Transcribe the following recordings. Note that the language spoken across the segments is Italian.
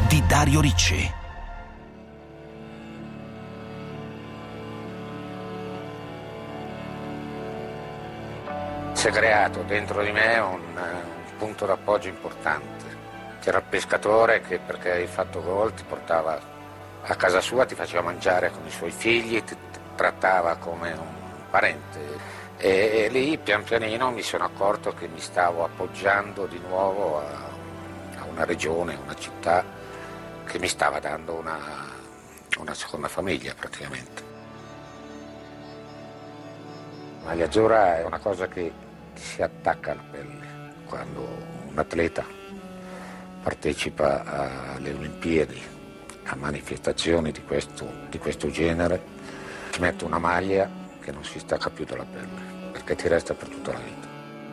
di Dario Ricci. Si è creato dentro di me un punto d'appoggio importante. C'era il pescatore che, perché hai fatto gol, ti portava a casa sua, ti faceva mangiare con i suoi figli, ti trattava come un parente. E lì pian pianino mi sono accorto che mi stavo appoggiando di nuovo a una regione, una città che mi stava dando una seconda famiglia praticamente. La maglia azzurra è una cosa che si attacca alla pelle quando un atleta partecipa alle Olimpiadi, a manifestazioni di questo genere, si mette una maglia che non si stacca più dalla pelle, perché ti resta per tutta la vita.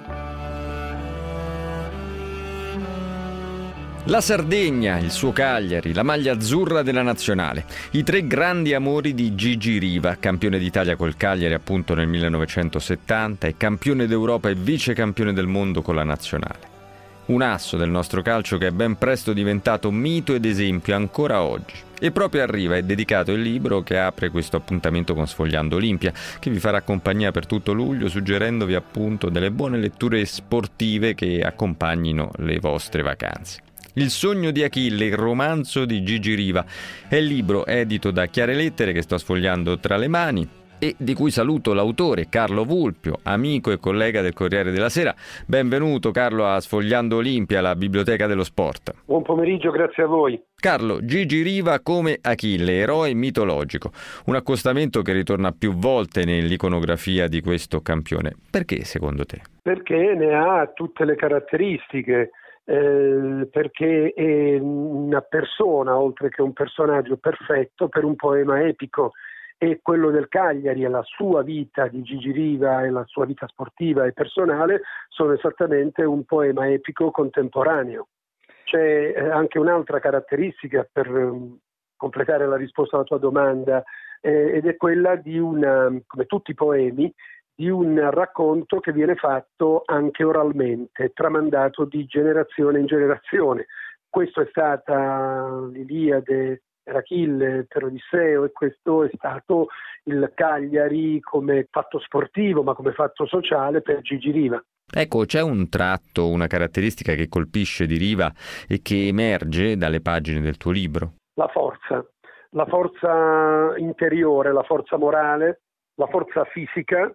La Sardegna, il suo Cagliari, la maglia azzurra della nazionale, i tre grandi amori di Gigi Riva, campione d'Italia col Cagliari appunto nel 1970 e campione d'Europa e vice campione del mondo con la nazionale. Un asso del nostro calcio che è ben presto diventato mito ed esempio ancora oggi. E proprio a Riva è dedicato il libro che apre questo appuntamento con Sfogliando Olimpia, che vi farà compagnia per tutto luglio, suggerendovi appunto delle buone letture sportive che accompagnino le vostre vacanze. Il sogno di Achille, il romanzo di Gigi Riva, è il libro edito da Chiare Lettere che sto sfogliando tra le mani e di cui saluto l'autore Carlo Vulpio, amico e collega del Corriere della Sera. Benvenuto Carlo a Sfogliando Olimpia, la biblioteca dello sport. Buon pomeriggio, grazie a voi. Carlo, Gigi Riva come Achille, eroe mitologico, un accostamento che ritorna più volte nell'iconografia di questo campione. Perché secondo te? Perché ne ha tutte le caratteristiche. Perché è una persona, oltre che un personaggio perfetto per un poema epico, e quello del Cagliari e la sua vita di Gigi Riva e la sua vita sportiva e personale sono esattamente un poema epico contemporaneo. C'è anche un'altra caratteristica per completare la risposta alla tua domanda, ed è quella di come tutti i poemi, di un racconto che viene fatto anche oralmente, tramandato di generazione in generazione. Questo è stata l'Iliade per Achille, per Odisseo, e questo è stato il Cagliari come fatto sportivo, ma come fatto sociale per Gigi Riva. Ecco, c'è un tratto, una caratteristica che colpisce di Riva e che emerge dalle pagine del tuo libro? La forza interiore, la forza morale, la forza fisica,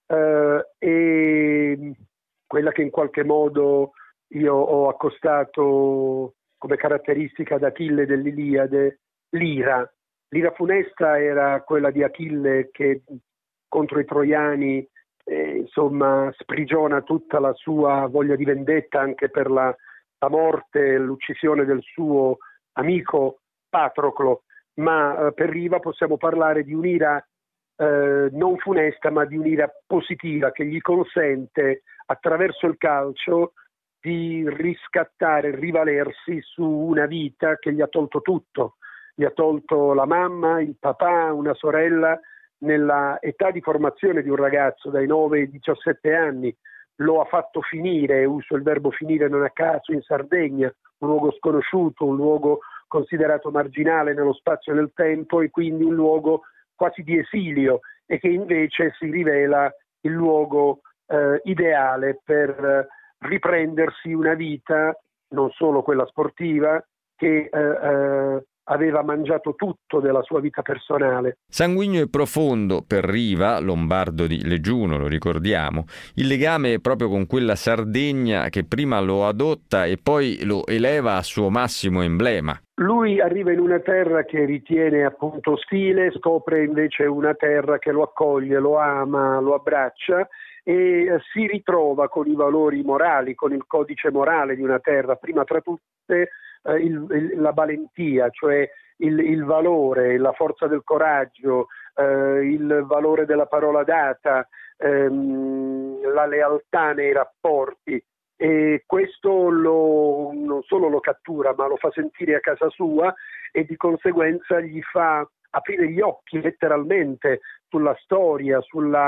e quella che in qualche modo io ho accostato come caratteristica ad Achille dell'Iliade, l'ira. L'ira funesta era quella di Achille che contro i troiani sprigiona tutta la sua voglia di vendetta anche per la morte e l'uccisione del suo amico Patroclo, ma per Riva possiamo parlare di un'ira non funesta, ma di un'ira positiva che gli consente attraverso il calcio di riscattare, rivalersi su una vita che gli ha tolto tutto. Gli ha tolto la mamma, il papà, una sorella. Nella età di formazione di un ragazzo dai 9 ai 17 anni lo ha fatto finire, uso il verbo finire non a caso, in Sardegna, un luogo sconosciuto, un luogo considerato marginale nello spazio e nel tempo, e quindi un luogo quasi di esilio, e che invece si rivela il luogo ideale per riprendersi una vita, non solo quella sportiva, che aveva mangiato tutto della sua vita personale. Sanguigno e profondo per Riva, lombardo di Leggiuno, lo ricordiamo, il legame proprio con quella Sardegna che prima lo adotta e poi lo eleva a suo massimo emblema. Lui arriva in una terra che ritiene appunto ostile, scopre invece una terra che lo accoglie, lo ama, lo abbraccia, e si ritrova con i valori morali, con il codice morale di una terra, prima tra tutte la valentia, cioè il valore, la forza del coraggio, il valore della parola data, la lealtà nei rapporti. E questo non solo lo cattura, ma lo fa sentire a casa sua, e di conseguenza gli fa aprire gli occhi letteralmente sulla storia,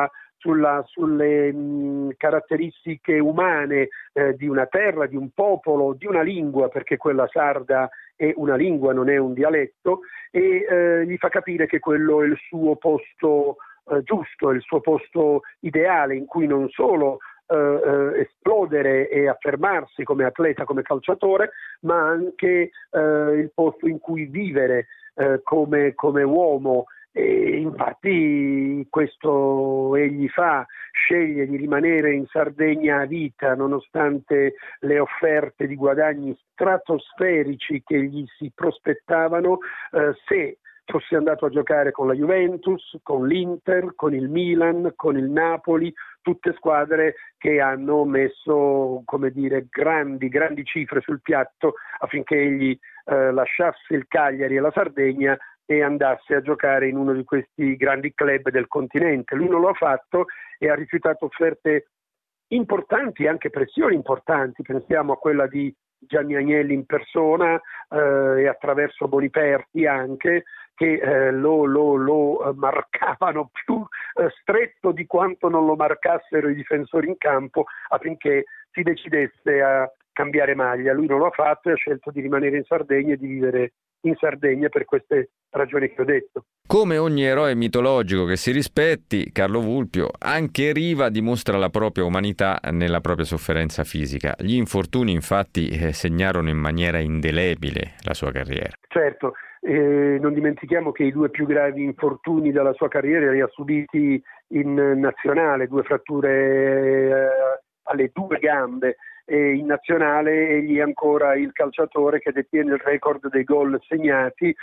sulle caratteristiche umane di una terra, di un popolo, di una lingua, perché quella sarda è una lingua, non è un dialetto, e gli fa capire che quello è il suo posto giusto, è il suo posto ideale, in cui non solo esplodere e affermarsi come atleta, come calciatore, ma anche il posto in cui vivere come uomo. E infatti questo egli fa, sceglie di rimanere in Sardegna a vita nonostante le offerte di guadagni stratosferici che gli si prospettavano se fosse andato a giocare con la Juventus, con l'Inter, con il Milan, con il Napoli, tutte squadre che hanno messo, come dire, grandi cifre sul piatto affinché egli lasciasse il Cagliari e la Sardegna e andasse a giocare in uno di questi grandi club del continente. Lui non lo ha fatto e ha rifiutato offerte importanti, anche pressioni importanti. Pensiamo a quella di Gianni Agnelli in persona e attraverso Boniperti anche, che lo marcavano più stretto di quanto non lo marcassero i difensori in campo affinché si decidesse a cambiare maglia. Lui non lo ha fatto e ha scelto di rimanere in Sardegna e di vivere in Sardegna per queste ragioni che ho detto. Come ogni eroe mitologico che si rispetti, Carlo Vulpio, anche Riva dimostra la propria umanità nella propria sofferenza fisica. Gli infortuni infatti segnarono in maniera indelebile la sua carriera. Certo, non dimentichiamo che i due più gravi infortuni della sua carriera li ha subiti in nazionale, 2 fratture alle 2 gambe. E in nazionale egli è ancora il calciatore che detiene il record dei gol segnati,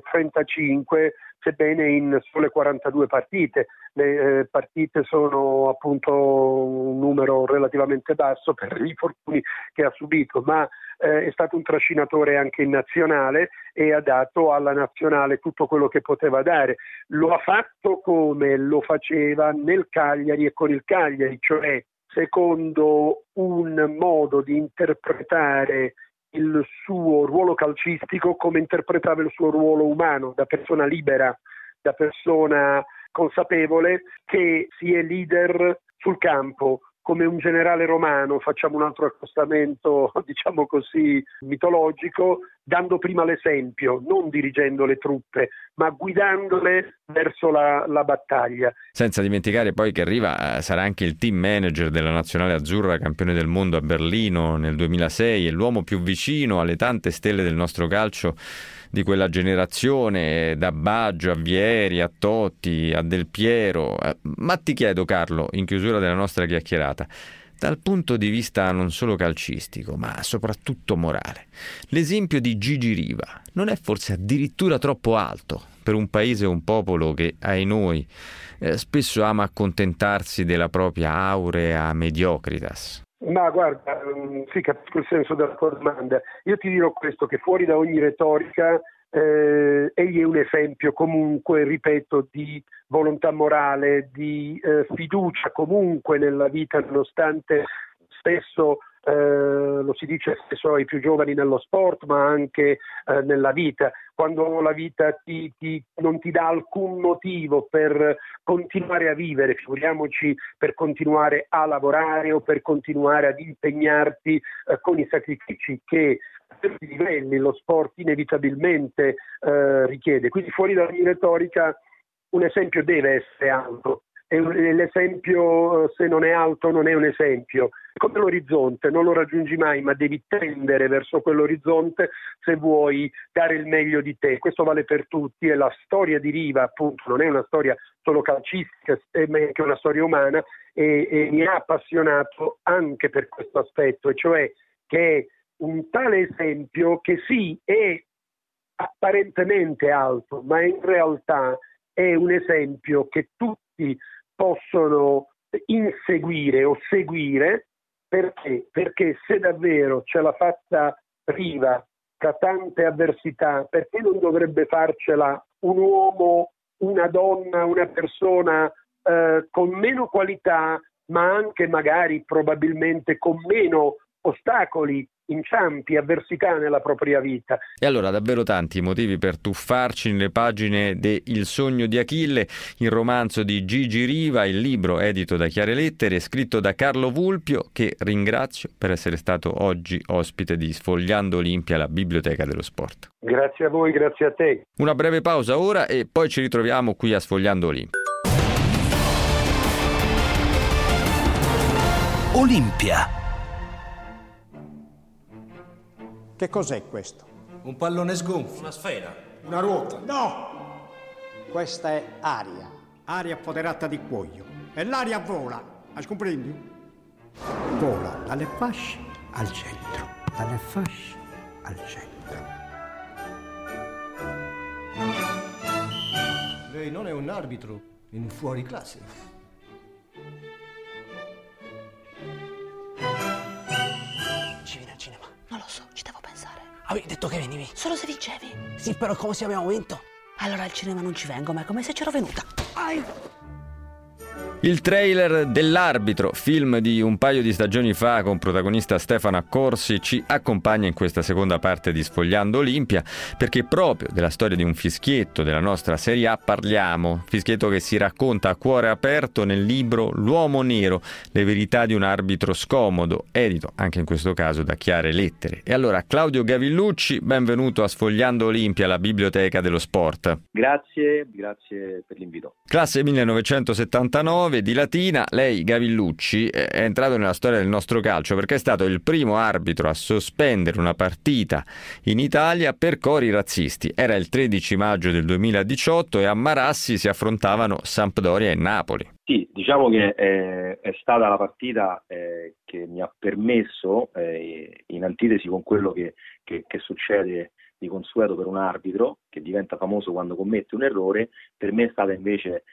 35, sebbene in sole 42 partite. Le partite sono appunto un numero relativamente basso per gli infortuni che ha subito, ma è stato un trascinatore anche in nazionale e ha dato alla nazionale tutto quello che poteva dare. Lo ha fatto come lo faceva nel Cagliari e con il Cagliari, cioè secondo un modo di interpretare il suo ruolo calcistico come interpretava il suo ruolo umano, da persona libera, da persona consapevole che si è leader sul campo, come un generale romano. Facciamo un altro accostamento, diciamo così, mitologico, dando prima l'esempio, non dirigendo le truppe, ma guidandole verso la battaglia. Senza dimenticare poi che Riva sarà anche il team manager della nazionale azzurra, campione del mondo a Berlino nel 2006, e l'uomo più vicino alle tante stelle del nostro calcio di quella generazione, da Baggio a Vieri, a Totti, a Del Piero. Ma ti chiedo, Carlo, in chiusura della nostra chiacchierata, dal punto di vista non solo calcistico, ma soprattutto morale, l'esempio di Gigi Riva non è forse addirittura troppo alto per un paese o un popolo che, ai noi, spesso ama accontentarsi della propria aurea mediocritas? Ma guarda, sì, capisco il senso della tua domanda. Io ti dirò questo, che fuori da ogni retorica egli è un esempio comunque, ripeto, di volontà morale, di fiducia comunque nella vita, nonostante spesso lo si dice spesso ai più giovani nello sport, ma anche nella vita, quando la vita non ti dà alcun motivo per continuare a vivere, figuriamoci per continuare a lavorare o per continuare ad impegnarti con i sacrifici che a certi livelli lo sport inevitabilmente richiede. Quindi fuori da ogni retorica un esempio deve essere alto. E l'esempio, se non è alto, non è un esempio. Come l'orizzonte, non lo raggiungi mai, ma devi tendere verso quell'orizzonte se vuoi dare il meglio di te. Questo vale per tutti, e la storia di Riva, appunto, non è una storia solo calcistica, è anche una storia umana, e mi ha appassionato anche per questo aspetto, e cioè che è un tale esempio che sì, è apparentemente alto, ma in realtà è un esempio che tutti possono inseguire o seguire. Perché se davvero ce l'ha fatta Riva tra tante avversità, perché non dovrebbe farcela un uomo, una donna, una persona con meno qualità, ma anche magari probabilmente con meno ostacoli inciampi, avversità nella propria vita. E allora davvero tanti motivi per tuffarci nelle pagine de Il sogno di Achille, il romanzo di Gigi Riva, il libro edito da Chiare Lettere, scritto da Carlo Vulpio, che ringrazio per essere stato oggi ospite di Sfogliando Olimpia, la biblioteca dello sport. Grazie a voi, grazie a te. Una breve pausa ora e poi ci ritroviamo qui a Sfogliando Olimpia. Olimpia. Che cos'è questo? Un pallone sgonfio. Una sfera. Una ruota? No! Questa è aria. Aria appoderata di cuoio. E l'aria vola. Hai comprendi? Vola dalle fasce al centro. Dalle fasce al centro. Lei non è un arbitro in fuori classe. Ci vieni al cinema? Non lo so, ci devo pensare. Avevi detto che venivi? Solo se vincevi. Sì, però come se abbiamo vinto? Allora al cinema non ci vengo, ma è come se c'ero venuta. Ai! Il trailer dell'Arbitro, film di un paio di stagioni fa con protagonista Stefano Accorsi, ci accompagna in questa seconda parte di Sfogliando Olimpia, perché proprio della storia di un fischietto della nostra Serie A parliamo, fischietto che si racconta a cuore aperto nel libro L'uomo nero, le verità di un arbitro scomodo, edito anche in questo caso da Chiare Lettere. E allora Claudio Gavillucci, benvenuto a Sfogliando Olimpia, la biblioteca dello sport. Grazie per l'invito. Classe 1979, di Latina. Lei, Gavillucci, è entrato nella storia del nostro calcio perché è stato il primo arbitro a sospendere una partita in Italia per cori razzisti. Era il 13 maggio del 2018 e a Marassi si affrontavano Sampdoria e Napoli. Sì, diciamo che è stata la partita che mi ha permesso, in antitesi con quello che succede di consueto per un arbitro che diventa famoso quando commette un errore, per me è stata invece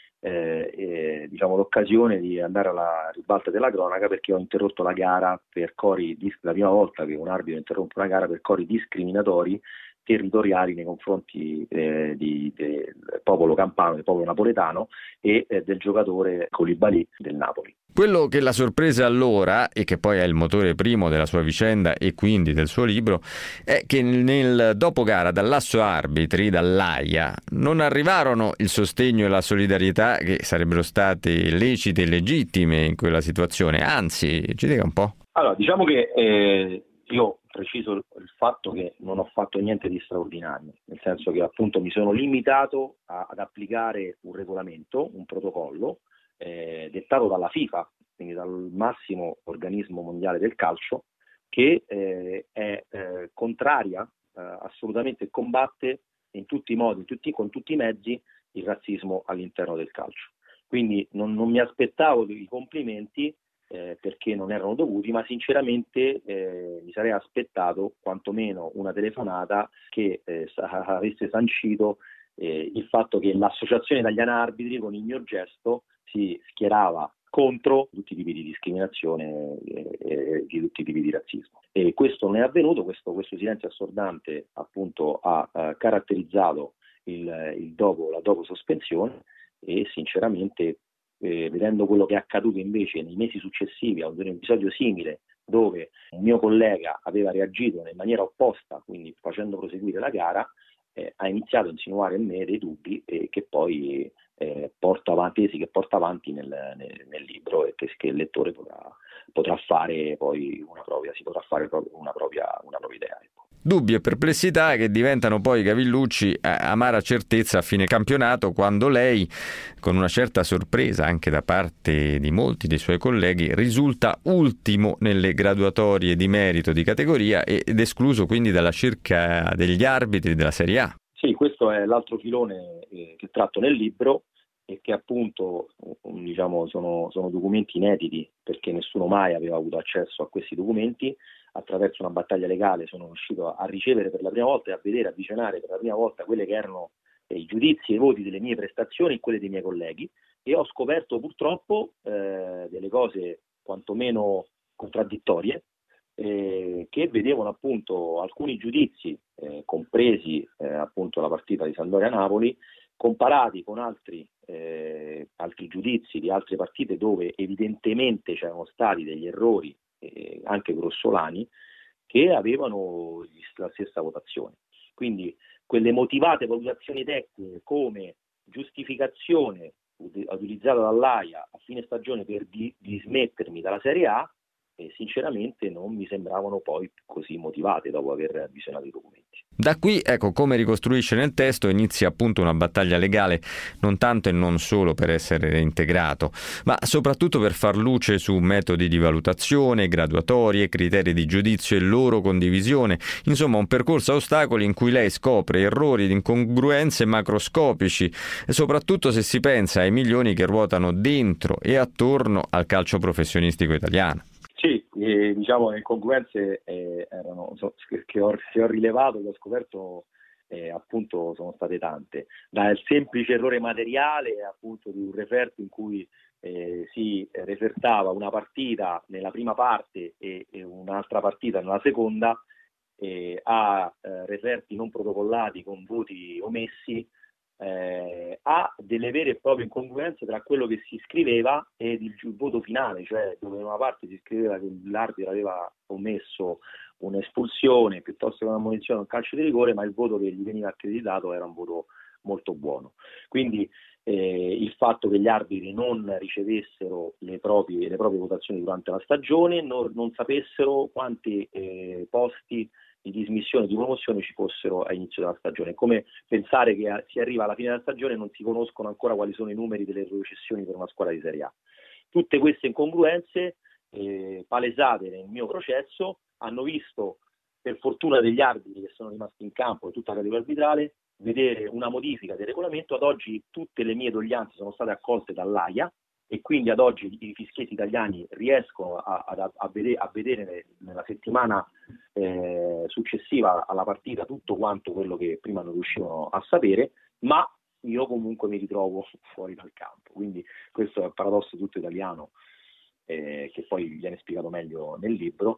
l'occasione di andare alla ribalta della cronaca, perché ho interrotto la gara per cori, la prima volta che un arbitro interrompe una gara per cori discriminatori territoriali nei confronti del popolo campano, del popolo napoletano e del giocatore Koulibaly del Napoli. Quello che l'ha sorpresa allora, e che poi è il motore primo della sua vicenda e quindi del suo libro, è che nel dopogara dall'asso arbitri, dall'AIA, non arrivarono il sostegno e la solidarietà che sarebbero state lecite e legittime in quella situazione. Anzi, ci dica un po'. Allora, diciamo che io preciso il fatto che non ho fatto niente di straordinario, nel senso che appunto mi sono limitato ad applicare un regolamento, un protocollo dettato dalla FIFA, quindi dal massimo organismo mondiale del calcio, che è contraria, assolutamente combatte in tutti i modi, con tutti i mezzi, il razzismo all'interno del calcio. Quindi non mi aspettavo dei complimenti perché non erano dovuti, ma sinceramente mi sarei aspettato quantomeno una telefonata che avesse sancito il fatto che l'Associazione Italiana Arbitri con il mio gesto si schierava contro tutti i tipi di discriminazione e di tutti i tipi di razzismo. E questo non è avvenuto, questo silenzio assordante appunto ha caratterizzato la dopo sospensione, e sinceramente vedendo quello che è accaduto invece nei mesi successivi a un episodio simile, dove un mio collega aveva reagito in maniera opposta, quindi facendo proseguire la gara, ha iniziato a insinuare in me dei dubbi che poi porta avanti nel libro, e che il lettore potrà fare poi si potrà fare proprio una propria idea. Ecco. Dubbi e perplessità che diventano poi, Gavillucci, amara certezza a fine campionato, quando lei, con una certa sorpresa anche da parte di molti dei suoi colleghi, risulta ultimo nelle graduatorie di merito di categoria ed escluso quindi dalla cerca degli arbitri della Serie A. Sì, questo è l'altro filone che tratto nel libro, e che appunto sono documenti inediti, perché nessuno mai aveva avuto accesso a questi documenti. Attraverso una battaglia legale sono riuscito a ricevere per la prima volta e a vedere, a visionare per la prima volta quelle che erano i giudizi e i voti delle mie prestazioni e quelle dei miei colleghi, e ho scoperto purtroppo delle cose quantomeno contraddittorie, che vedevano appunto alcuni giudizi, compresi appunto la partita di Sampdoria-Napoli, comparati con altri giudizi di altre partite dove evidentemente c'erano stati degli errori anche grossolani, che avevano la stessa votazione. Quindi quelle motivate valutazioni tecniche come giustificazione utilizzata dall'AIA a fine stagione per dismettermi dalla Serie A, sinceramente non mi sembravano poi così motivate dopo aver visionato i documenti. Da qui, ecco, come ricostruisce nel testo, inizia appunto una battaglia legale non tanto e non solo per essere reintegrato, ma soprattutto per far luce su metodi di valutazione, graduatorie, criteri di giudizio e loro condivisione, insomma un percorso a ostacoli in cui lei scopre errori ed incongruenze macroscopici, e soprattutto se si pensa ai milioni che ruotano dentro e attorno al calcio professionistico italiano. Sì, diciamo le incongruenze erano che ho rilevato, che ho scoperto appunto sono state tante, dal semplice errore materiale appunto di un referto in cui si refertava una partita nella prima parte e un'altra partita nella seconda, a referti non protocollati con voti omessi, ha delle vere e proprie incongruenze tra quello che si scriveva e il voto finale, cioè dove in una parte si scriveva che l'arbitro aveva commesso un'espulsione piuttosto che una ammonizione, un calcio di rigore, ma il voto che gli veniva accreditato era un voto molto buono. Quindi il fatto che gli arbitri non ricevessero le proprie votazioni durante la stagione, non sapessero quanti posti di dismissione, di promozione ci fossero all'inizio della stagione. Come pensare che si arriva alla fine della stagione e non si conoscono ancora quali sono i numeri delle retrocessioni per una squadra di Serie A. Tutte queste incongruenze palesate nel mio processo hanno visto, per fortuna degli arbitri che sono rimasti in campo e tutta la categoria arbitrale, vedere una modifica del regolamento. Ad oggi tutte le mie doglianze sono state accolte dall'AIA e quindi ad oggi i fischietti italiani riescono a vedere nella settimana successiva alla partita tutto quanto quello che prima non riuscivano a sapere, ma io comunque mi ritrovo fuori dal campo. Quindi questo è il paradosso tutto italiano, che poi viene spiegato meglio nel libro,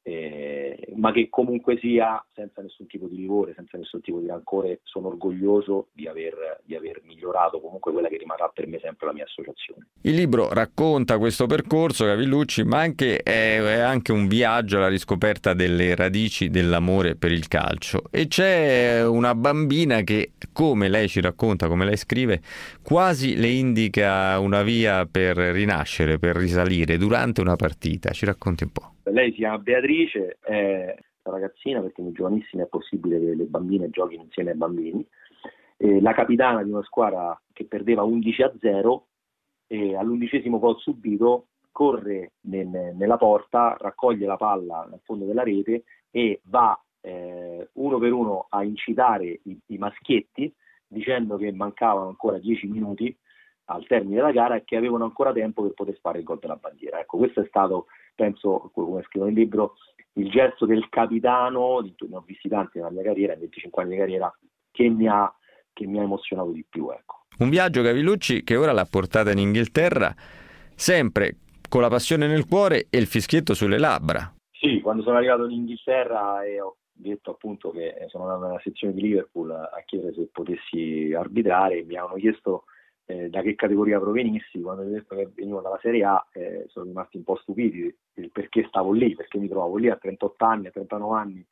ma che comunque sia, senza nessun tipo di livore, senza nessun tipo di rancore, sono orgoglioso di aver migliorato comunque quella che rimarrà per me sempre la mia associazione. Il libro racconta questo percorso, Cavillucci, ma è anche un viaggio alla riscoperta delle radici dell'amore per il calcio, e c'è una bambina che, come lei ci racconta, come lei scrive, quasi le indica una via per rinascere, per risalire durante una partita. Ci racconti un po'. Lei si chiama Beatrice, è una ragazzina, perché nei giovanissimi è possibile che le bambine giochino insieme ai bambini, la capitana di una squadra che perdeva 11-0, e all'11° gol subito corre nella porta, raccoglie la palla nel fondo della rete e va uno per uno a incitare i maschietti, dicendo che mancavano ancora 10 minuti al termine della gara e che avevano ancora tempo per poter fare il gol della bandiera. Ecco, questo è stato, penso, come scrivo nel libro, il gesto del capitano, ne ho visti tanti nella mia carriera, in 25 anni di carriera, che mi ha emozionato di più. Ecco. Un viaggio, Cavillucci, che ora l'ha portata in Inghilterra, sempre con la passione nel cuore e il fischietto sulle labbra. Sì, quando sono arrivato in Inghilterra e ho detto appunto che sono andato nella sezione di Liverpool a chiedere se potessi arbitrare, mi hanno chiesto da che categoria provenissi. Quando ho detto che venivo dalla Serie A, sono rimasti un po' stupiti del perché stavo lì, perché mi trovavo lì a 38 anni, a 39 anni,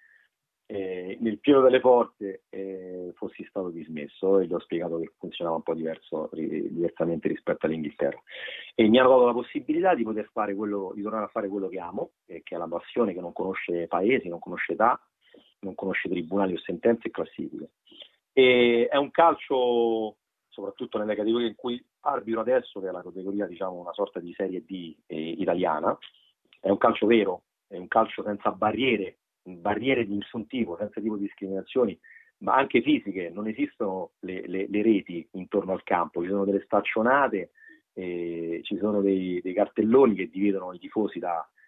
nel pieno delle forze, fossi stato dismesso, e gli ho spiegato che funzionava un po' diversamente rispetto all'Inghilterra, e mi hanno dato la possibilità di poter fare di tornare a fare quello che amo, che è la passione che non conosce paesi, non conosce età, non conosce tribunali o sentenze e classifiche. E è un calcio, soprattutto nelle categorie in cui arbitro adesso, che è la categoria, diciamo, una sorta di Serie D italiana, è un calcio vero, è un calcio senza barriere di nessun tipo, senza tipo di discriminazioni, ma anche fisiche. Non esistono le reti intorno al campo, ci sono delle staccionate, ci sono dei cartelloni che dividono i tifosi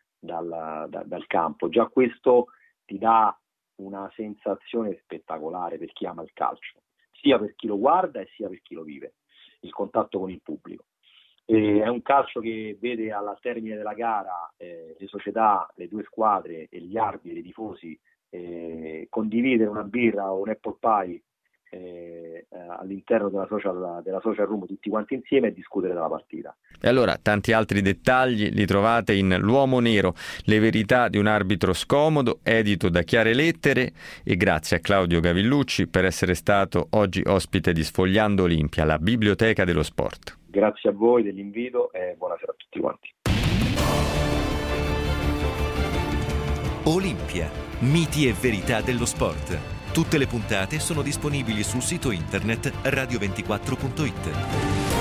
dal campo. Già questo ti dà una sensazione spettacolare per chi ama il calcio, sia per chi lo guarda e sia per chi lo vive, il contatto con il pubblico. È un calcio che vede al termine della gara le società, le due squadre e gli arbitri, i tifosi, condividere una birra o un apple pie all'interno della social room tutti quanti insieme e discutere della partita. E allora tanti altri dettagli li trovate in L'Uomo Nero, le verità di un arbitro scomodo, edito da Chiare Lettere, e grazie a Claudio Gavillucci per essere stato oggi ospite di Sfogliando Olimpia, la biblioteca dello sport. Grazie a voi dell'invito e buonasera a tutti quanti. Olimpia, miti e verità dello sport. Tutte le puntate sono disponibili sul sito internet radio24.it.